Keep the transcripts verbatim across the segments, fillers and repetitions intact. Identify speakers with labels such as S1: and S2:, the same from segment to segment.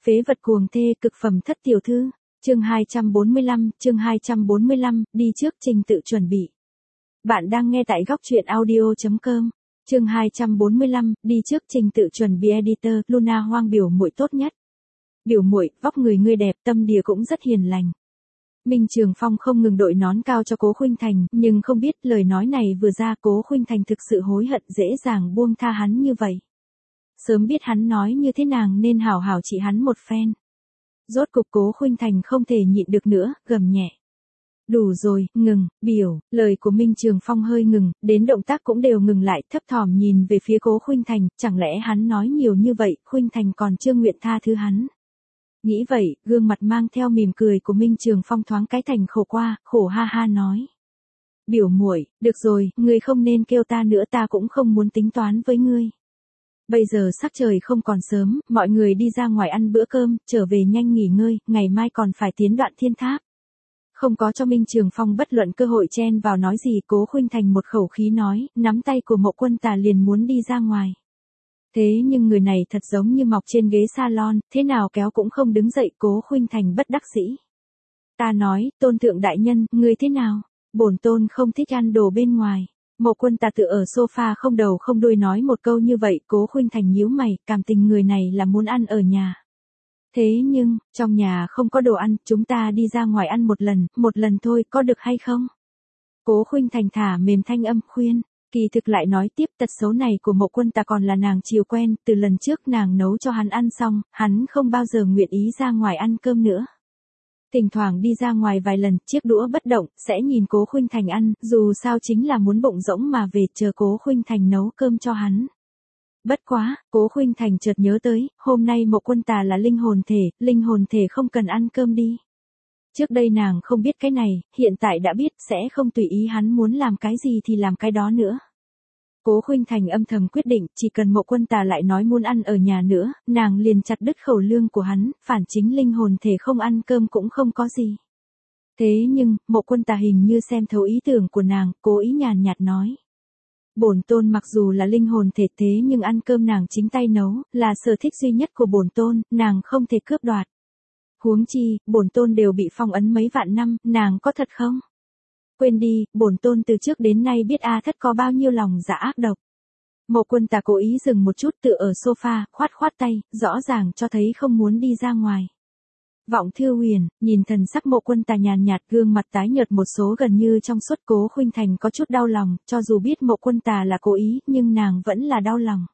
S1: phế vật cuồng thê cực phẩm thất tiểu thư. Chương hai trăm bốn mươi lăm, chương hai trăm bốn mươi lăm, đi trước trình tự chuẩn bị. Bạn đang nghe tại góc truyện audio chấm com. Chương hai trăm bốn mươi lăm, đi trước trình tự chuẩn bị editor, Luna Hoang biểu muội tốt nhất. Biểu muội, vóc người ngươi đẹp, tâm địa cũng rất hiền lành. Minh Trường Phong không ngừng đội nón cao cho Cố Khuynh Thành, nhưng không biết lời nói này vừa ra Cố Khuynh Thành thực sự hối hận dễ dàng buông tha hắn như vậy. Sớm biết hắn nói như thế nàng nên hảo hảo trị hắn một phen. Rốt cục Cố Khuynh Thành không thể nhịn được nữa, gầm nhẹ. Đủ rồi, ngừng, biểu, lời của Minh Trường Phong hơi ngừng, đến động tác cũng đều ngừng lại, thấp thỏm nhìn về phía Cố Khuynh Thành, chẳng lẽ hắn nói nhiều như vậy, Khuynh Thành còn chưa nguyện tha thứ hắn. Nghĩ vậy, gương mặt mang theo mỉm cười của Minh Trường Phong thoáng cái thành khổ qua, khổ ha ha nói. Biểu muội, được rồi, ngươi không nên kêu ta nữa, ta cũng không muốn tính toán với ngươi. Bây giờ sắc trời không còn sớm, mọi người đi ra ngoài ăn bữa cơm, trở về nhanh nghỉ ngơi, ngày mai còn phải tiến Đoạn Thiên Tháp. Không có cho Minh Trường Phong bất luận cơ hội chen vào nói gì, Cố Khuynh Thành một khẩu khí nói, nắm tay của Mộ Quân Tà liền muốn đi ra ngoài. Thế nhưng người này thật giống như mọc trên ghế salon, thế nào kéo cũng không đứng dậy, Cố Khuynh Thành bất đắc dĩ. Ta nói, Tôn thượng đại nhân, ngươi thế nào? Bổn tôn không thích ăn đồ bên ngoài. Mộ Quân Tà tự ở sofa không đầu không đuôi nói một câu như vậy, Cố Khuynh Thành nhíu mày, cảm tình người này là muốn ăn ở nhà. Thế nhưng, trong nhà không có đồ ăn, chúng ta đi ra ngoài ăn một lần, một lần thôi, có được hay không? Cố Khuynh Thành thả mềm thanh âm khuyên, kỳ thực lại nói tiếp, tật xấu này của Mộ Quân Tà còn là nàng chiều quen, từ lần trước nàng nấu cho hắn ăn xong, hắn không bao giờ nguyện ý ra ngoài ăn cơm nữa. Thỉnh thoảng đi ra ngoài vài lần, chiếc đũa bất động, sẽ nhìn Cố Khuynh Thành ăn, dù sao chính là muốn bụng rỗng mà về, chờ Cố Khuynh Thành nấu cơm cho hắn. Bất quá, Cố Khuynh Thành chợt nhớ tới, hôm nay Mộ Quân Tà là linh hồn thể, linh hồn thể không cần ăn cơm đi. Trước đây nàng không biết cái này, hiện tại đã biết, sẽ không tùy ý hắn muốn làm cái gì thì làm cái đó nữa. Cố Khuynh Thành âm thầm quyết định, chỉ cần Mộ Quân Tà lại nói muốn ăn ở nhà nữa, nàng liền chặt đứt khẩu lương của hắn, phản chính linh hồn thể không ăn cơm cũng không có gì. Thế nhưng, Mộ Quân Tà hình như xem thấu ý tưởng của nàng, cố ý nhàn nhạt nói. Bổn tôn mặc dù là linh hồn thể thế nhưng ăn cơm nàng chính tay nấu, là sở thích duy nhất của bổn tôn, nàng không thể cướp đoạt. Huống chi, bổn tôn đều bị phong ấn mấy vạn năm, nàng có thật không? Quên đi, bổn tôn từ trước đến nay biết A Thất có bao nhiêu lòng dạ ác độc. Mộ Quân Tà cố ý dừng một chút tựa ở sofa, khoát khoát tay, rõ ràng cho thấy không muốn đi ra ngoài. Vọng Thư Huyền, nhìn thần sắc Mộ Quân Tà nhàn nhạt, gương mặt tái nhợt một số gần như trong suốt, Cố Khuynh Thành có chút đau lòng, cho dù biết Mộ Quân Tà là cố ý, nhưng nàng vẫn là đau lòng.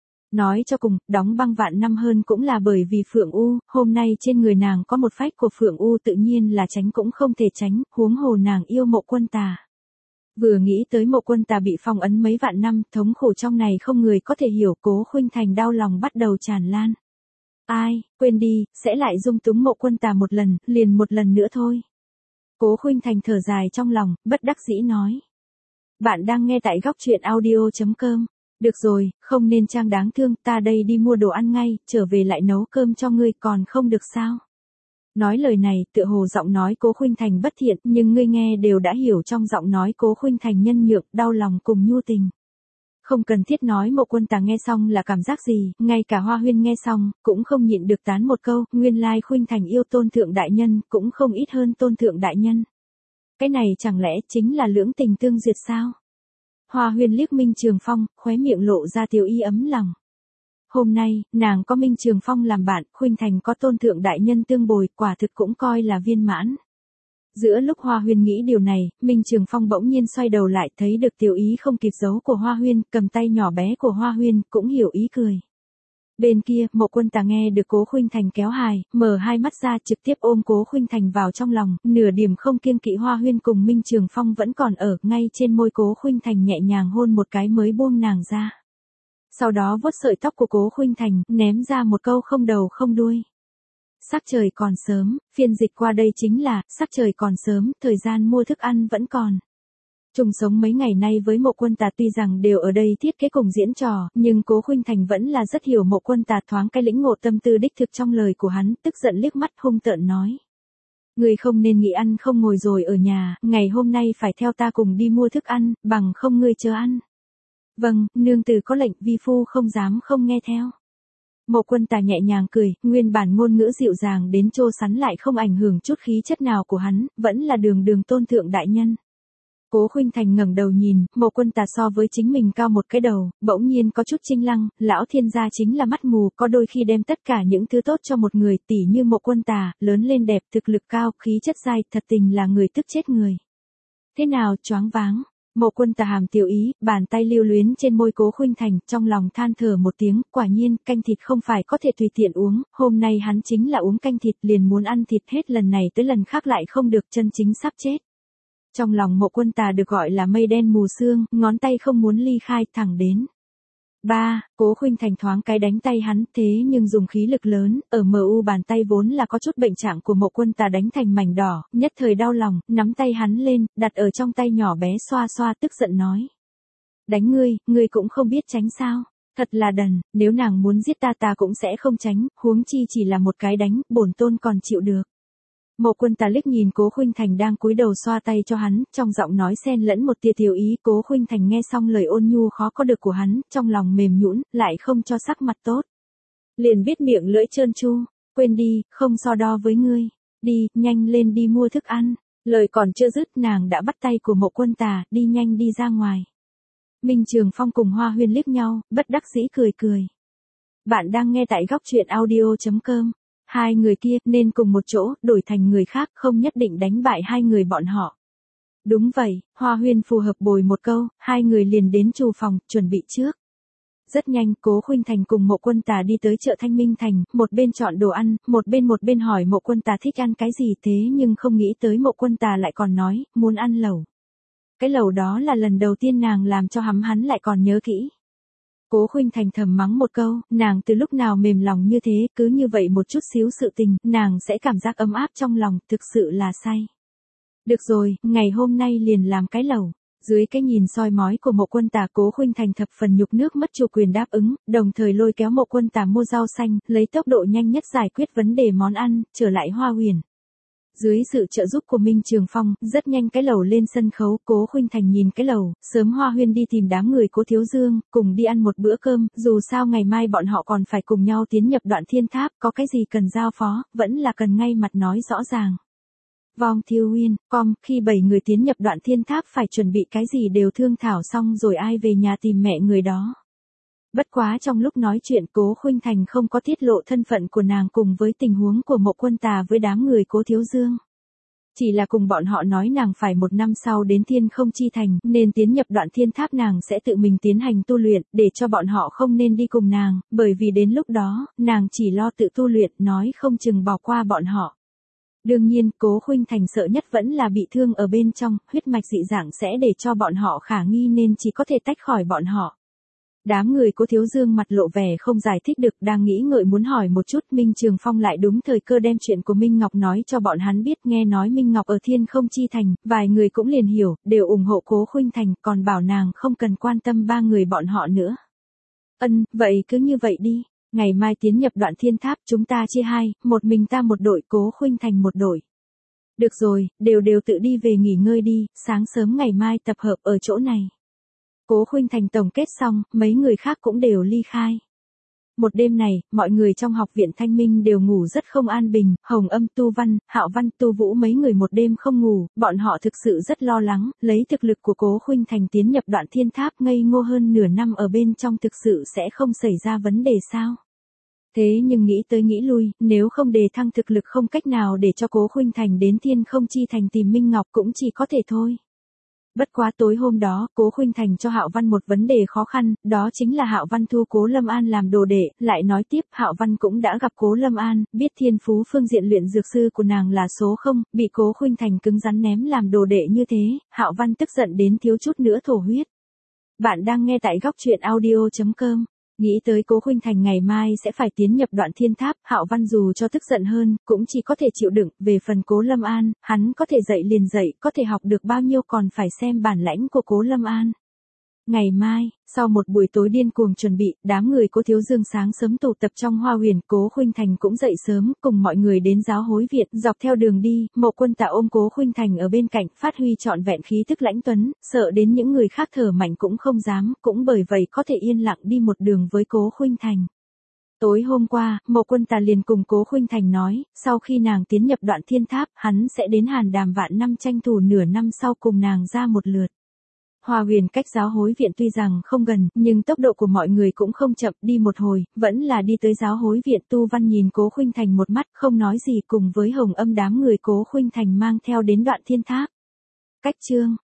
S1: Nói cho cùng, đóng băng vạn năm hơn cũng là bởi vì Phượng U, hôm nay trên người nàng có một phách của Phượng U tự nhiên là tránh cũng không thể tránh, huống hồ nàng yêu Mộ Quân Tà. Vừa nghĩ tới Mộ Quân Tà bị phong ấn mấy vạn năm, thống khổ trong này không người có thể hiểu, Cố Khuynh Thành đau lòng bắt đầu tràn lan. Ai, quên đi, sẽ lại dung túng Mộ Quân Tà một lần, liền một lần nữa thôi. Cố Khuynh Thành thở dài trong lòng, bất đắc dĩ nói. Bạn đang nghe tại góc truyện audio chấm com. Được rồi, không nên trang đáng thương, ta đây đi mua đồ ăn ngay, trở về lại nấu cơm cho ngươi, còn không được sao? Nói lời này, tựa hồ giọng nói Cố Khuynh Thành bất thiện, nhưng ngươi nghe đều đã hiểu trong giọng nói Cố Khuynh Thành nhân nhượng, đau lòng cùng nhu tình. Không cần thiết nói Mộ Quân Tà nghe xong là cảm giác gì, ngay cả Hoa Huyên nghe xong, cũng không nhịn được tán một câu, nguyên lai Khuynh Thành yêu Tôn thượng đại nhân, cũng không ít hơn Tôn thượng đại nhân. Cái này chẳng lẽ chính là lưỡng tình tương duyệt sao? Hoa Huyên liếc Minh Trường Phong, khóe miệng lộ ra tiêu ý ấm lòng. Hôm nay, nàng có Minh Trường Phong làm bạn, Khuynh Thành có Tôn thượng đại nhân tương bồi, quả thực cũng coi là viên mãn. Giữa lúc Hoa Huyên nghĩ điều này, Minh Trường Phong bỗng nhiên xoay đầu lại, thấy được tiểu ý không kịp giấu của Hoa Huyên, cầm tay nhỏ bé của Hoa Huyên, cũng hiểu ý cười. Bên kia, Mộ Quân Tà nghe được Cố Khuynh Thành kéo hài, mở hai mắt ra trực tiếp ôm Cố Khuynh Thành vào trong lòng, nửa điểm không kiêng kỵ. Hoa Huyên cùng Minh Trường Phong vẫn còn ở, ngay trên môi Cố Khuynh Thành nhẹ nhàng hôn một cái mới buông nàng ra. Sau đó vuốt sợi tóc của Cố Khuynh Thành, ném ra một câu không đầu không đuôi. Sắc trời còn sớm, phiên dịch qua đây chính là, sắc trời còn sớm, thời gian mua thức ăn vẫn còn. Chung sống mấy ngày nay với Mộ Quân Tà tuy rằng đều ở đây thiết kế cùng diễn trò, nhưng Cố Khuynh Thành vẫn là rất hiểu Mộ Quân Tà, thoáng cái lĩnh ngộ tâm tư đích thực trong lời của hắn, tức giận liếc mắt hung tợn nói. Ngươi không nên nghĩ ăn không ngồi rồi ở nhà, ngày hôm nay phải theo ta cùng đi mua thức ăn, bằng không ngươi chờ ăn. Vâng, nương tử có lệnh, vi phu không dám không nghe theo. Mộ Quân Tà nhẹ nhàng cười, nguyên bản ngôn ngữ dịu dàng đến trô sắn lại không ảnh hưởng chút khí chất nào của hắn, vẫn là đường đường tôn thượng đại nhân. Cố Khuynh Thành ngẩng đầu nhìn, Mộ Quân Tà so với chính mình cao một cái đầu, bỗng nhiên có chút chinh lăng, lão thiên gia chính là mắt mù, có đôi khi đem tất cả những thứ tốt cho một người, tỉ như Mộ Quân Tà, lớn lên đẹp, thực lực cao, khí chất dai, thật tình là người tức chết người. Thế nào, choáng váng? Mộ Quân Tà hàm tiểu ý, bàn tay lưu luyến trên môi Cố Khuynh Thành, trong lòng than thở một tiếng, quả nhiên, canh thịt không phải có thể tùy tiện uống, hôm nay hắn chính là uống canh thịt liền muốn ăn thịt hết lần này tới lần khác lại không được, chân chính sắp chết. Trong lòng Mộ Quân Tà được gọi là mây đen mù sương, ngón tay không muốn ly khai, thẳng đến. Ba, Cố Khuynh Thành thoáng cái đánh tay hắn, thế nhưng dùng khí lực lớn, ở mờ u bàn tay vốn là có chút bệnh trạng của Mộ Quân Tà đánh thành mảnh đỏ, nhất thời đau lòng, nắm tay hắn lên, đặt ở trong tay nhỏ bé xoa xoa, tức giận nói. Đánh ngươi, ngươi cũng không biết tránh sao, thật là đần, nếu nàng muốn giết ta ta cũng sẽ không tránh, huống chi chỉ là một cái đánh, bổn tôn còn chịu được. Mộ Quân Tà liếc nhìn Cố Khuynh Thành đang cúi đầu xoa tay cho hắn, trong giọng nói xen lẫn một tia tiểu ý, Cố Khuynh Thành nghe xong lời ôn nhu khó có được của hắn, trong lòng mềm nhũn, lại không cho sắc mặt tốt. Liền biết miệng lưỡi trơn tru, quên đi, không so đo với ngươi, đi, nhanh lên đi mua thức ăn. Lời còn chưa dứt, nàng đã bắt tay của Mộ Quân Tà, đi nhanh đi ra ngoài. Minh Trường Phong cùng Hoa Huyên liếc nhau, bất đắc dĩ cười cười. Bạn đang nghe tại góc truyện audio chấm com. Hai người kia nên cùng một chỗ, đổi thành người khác, không nhất định đánh bại hai người bọn họ. Đúng vậy, Hoa Huyên phù hợp bồi một câu, hai người liền đến trù phòng, chuẩn bị trước. Rất nhanh, Cố Khuynh Thành cùng Mộ Quân Tà đi tới chợ Thanh Minh Thành, một bên chọn đồ ăn, một bên một bên hỏi Mộ Quân Tà thích ăn cái gì, thế nhưng không nghĩ tới Mộ Quân Tà lại còn nói, muốn ăn lẩu. Cái lẩu đó là lần đầu tiên nàng làm cho hắm hắn lại còn nhớ kỹ. Cố Khuynh Thành thầm mắng một câu, nàng từ lúc nào mềm lòng như thế, cứ như vậy một chút xíu sự tình, nàng sẽ cảm giác ấm áp trong lòng, thực sự là say. Được rồi, ngày hôm nay liền làm cái lẩu. Dưới cái nhìn soi mói của Mộ Quân Tà, Cố Khuynh Thành thập phần nhục nước mất chủ quyền đáp ứng, đồng thời lôi kéo Mộ Quân Tà mua rau xanh, lấy tốc độ nhanh nhất giải quyết vấn đề món ăn, trở lại Hoa Huyền. Dưới sự trợ giúp của Minh Trường Phong, rất nhanh cái lẩu lên sân khấu, Cố Khuynh Thành nhìn cái lẩu, sớm Hoa Huyên đi tìm đám người Cố Thiếu Dương, cùng đi ăn một bữa cơm, dù sao ngày mai bọn họ còn phải cùng nhau tiến nhập Đoạn Thiên Tháp, có cái gì cần giao phó, vẫn là cần ngay mặt nói rõ ràng. Vong Thiêu Uyên, com, khi bảy người tiến nhập Đoạn Thiên Tháp phải chuẩn bị cái gì đều thương thảo xong rồi ai về nhà tìm mẹ người đó. Bất quá trong lúc nói chuyện Cố Khuynh Thành không có tiết lộ thân phận của nàng cùng với tình huống của Mộ Quân Tà với đám người Cố Thiếu Dương. Chỉ là cùng bọn họ nói nàng phải một năm sau đến Thiên Không Chi Thành, nên tiến nhập Đoạn Thiên Tháp nàng sẽ tự mình tiến hành tu luyện, để cho bọn họ không nên đi cùng nàng, bởi vì đến lúc đó, nàng chỉ lo tự tu luyện, nói không chừng bỏ qua bọn họ. Đương nhiên, Cố Khuynh Thành sợ nhất vẫn là bị thương ở bên trong, huyết mạch dị dạng sẽ để cho bọn họ khả nghi nên chỉ có thể tách khỏi bọn họ. Đám người Cố Thiếu Dương mặt lộ vẻ không giải thích được, đang nghĩ ngợi muốn hỏi một chút, Minh Trường Phong lại đúng thời cơ đem chuyện của Minh Ngọc nói cho bọn hắn biết, nghe nói Minh Ngọc ở Thiên Không Chi Thành, vài người cũng liền hiểu, đều ủng hộ Cố Khuynh Thành, còn bảo nàng không cần quan tâm ba người bọn họ nữa. Ân, vậy cứ như vậy đi, ngày mai tiến nhập Đoạn Thiên Tháp, chúng ta chia hai, một mình ta một đội, Cố Khuynh Thành một đội. Được rồi, đều đều tự đi về nghỉ ngơi đi, sáng sớm ngày mai tập hợp ở chỗ này. Cố Khuynh Thành tổng kết xong, mấy người khác cũng đều ly khai. Một đêm này, mọi người trong học viện Thanh Minh đều ngủ rất không an bình, Hồng Âm, Tu Văn, Hạo Văn, Tu Vũ mấy người một đêm không ngủ, bọn họ thực sự rất lo lắng, lấy thực lực của Cố Khuynh Thành tiến nhập Đoạn Thiên Tháp ngây ngô hơn nửa năm ở bên trong thực sự sẽ không xảy ra vấn đề sao? Thế nhưng nghĩ tới nghĩ lui, nếu không đề thăng thực lực không cách nào để cho Cố Khuynh Thành đến Thiên Không Chi Thành tìm Minh Ngọc cũng chỉ có thể thôi. Bất quá tối hôm đó, Cố Khuynh Thành cho Hạo Văn một vấn đề khó khăn, đó chính là Hạo Văn thu Cố Lâm An làm đồ đệ, lại nói tiếp, Hạo Văn cũng đã gặp Cố Lâm An, biết thiên phú phương diện luyện dược sư của nàng là số không, bị Cố Khuynh Thành cứng rắn ném làm đồ đệ như thế, Hạo Văn tức giận đến thiếu chút nữa thổ huyết. Bạn đang nghe tại góc truyện audio chấm com. Nghĩ tới Cố Khuynh Thành ngày mai sẽ phải tiến nhập Đoạn Thiên Tháp, Hạo Văn dù cho tức giận hơn, cũng chỉ có thể chịu đựng, về phần Cố Lâm An, hắn có thể dạy liền dạy, có thể học được bao nhiêu còn phải xem bản lãnh của Cố Lâm An. Ngày mai, sau một buổi tối điên cuồng chuẩn bị, đám người Cố Thiếu Dương sáng sớm tụ tập trong Hoa Huyền, Cố Khuynh Thành cũng dậy sớm, cùng mọi người đến giáo hối viện, dọc theo đường đi, Mộ Quân Tà ôm Cố Khuynh Thành ở bên cạnh, phát huy trọn vẹn khí thức lãnh tuấn, sợ đến những người khác thở mạnh cũng không dám, cũng bởi vậy có thể yên lặng đi một đường với Cố Khuynh Thành. Tối hôm qua, Mộ Quân Tà liền cùng Cố Khuynh Thành nói, sau khi nàng tiến nhập Đoạn Thiên Tháp, hắn sẽ đến Hàn Đàm Vạn Năm tranh thủ nửa năm sau cùng nàng ra một lượt. Hoa Huyền cách giáo hối viện tuy rằng không gần, nhưng tốc độ của mọi người cũng không chậm, đi một hồi, vẫn là đi tới giáo hối viện. Tu Văn nhìn Cố Khuynh Thành một mắt, không nói gì, cùng với Hồng Âm đám người Cố Khuynh Thành mang theo đến Đoạn Thiên Tháp. Cách chương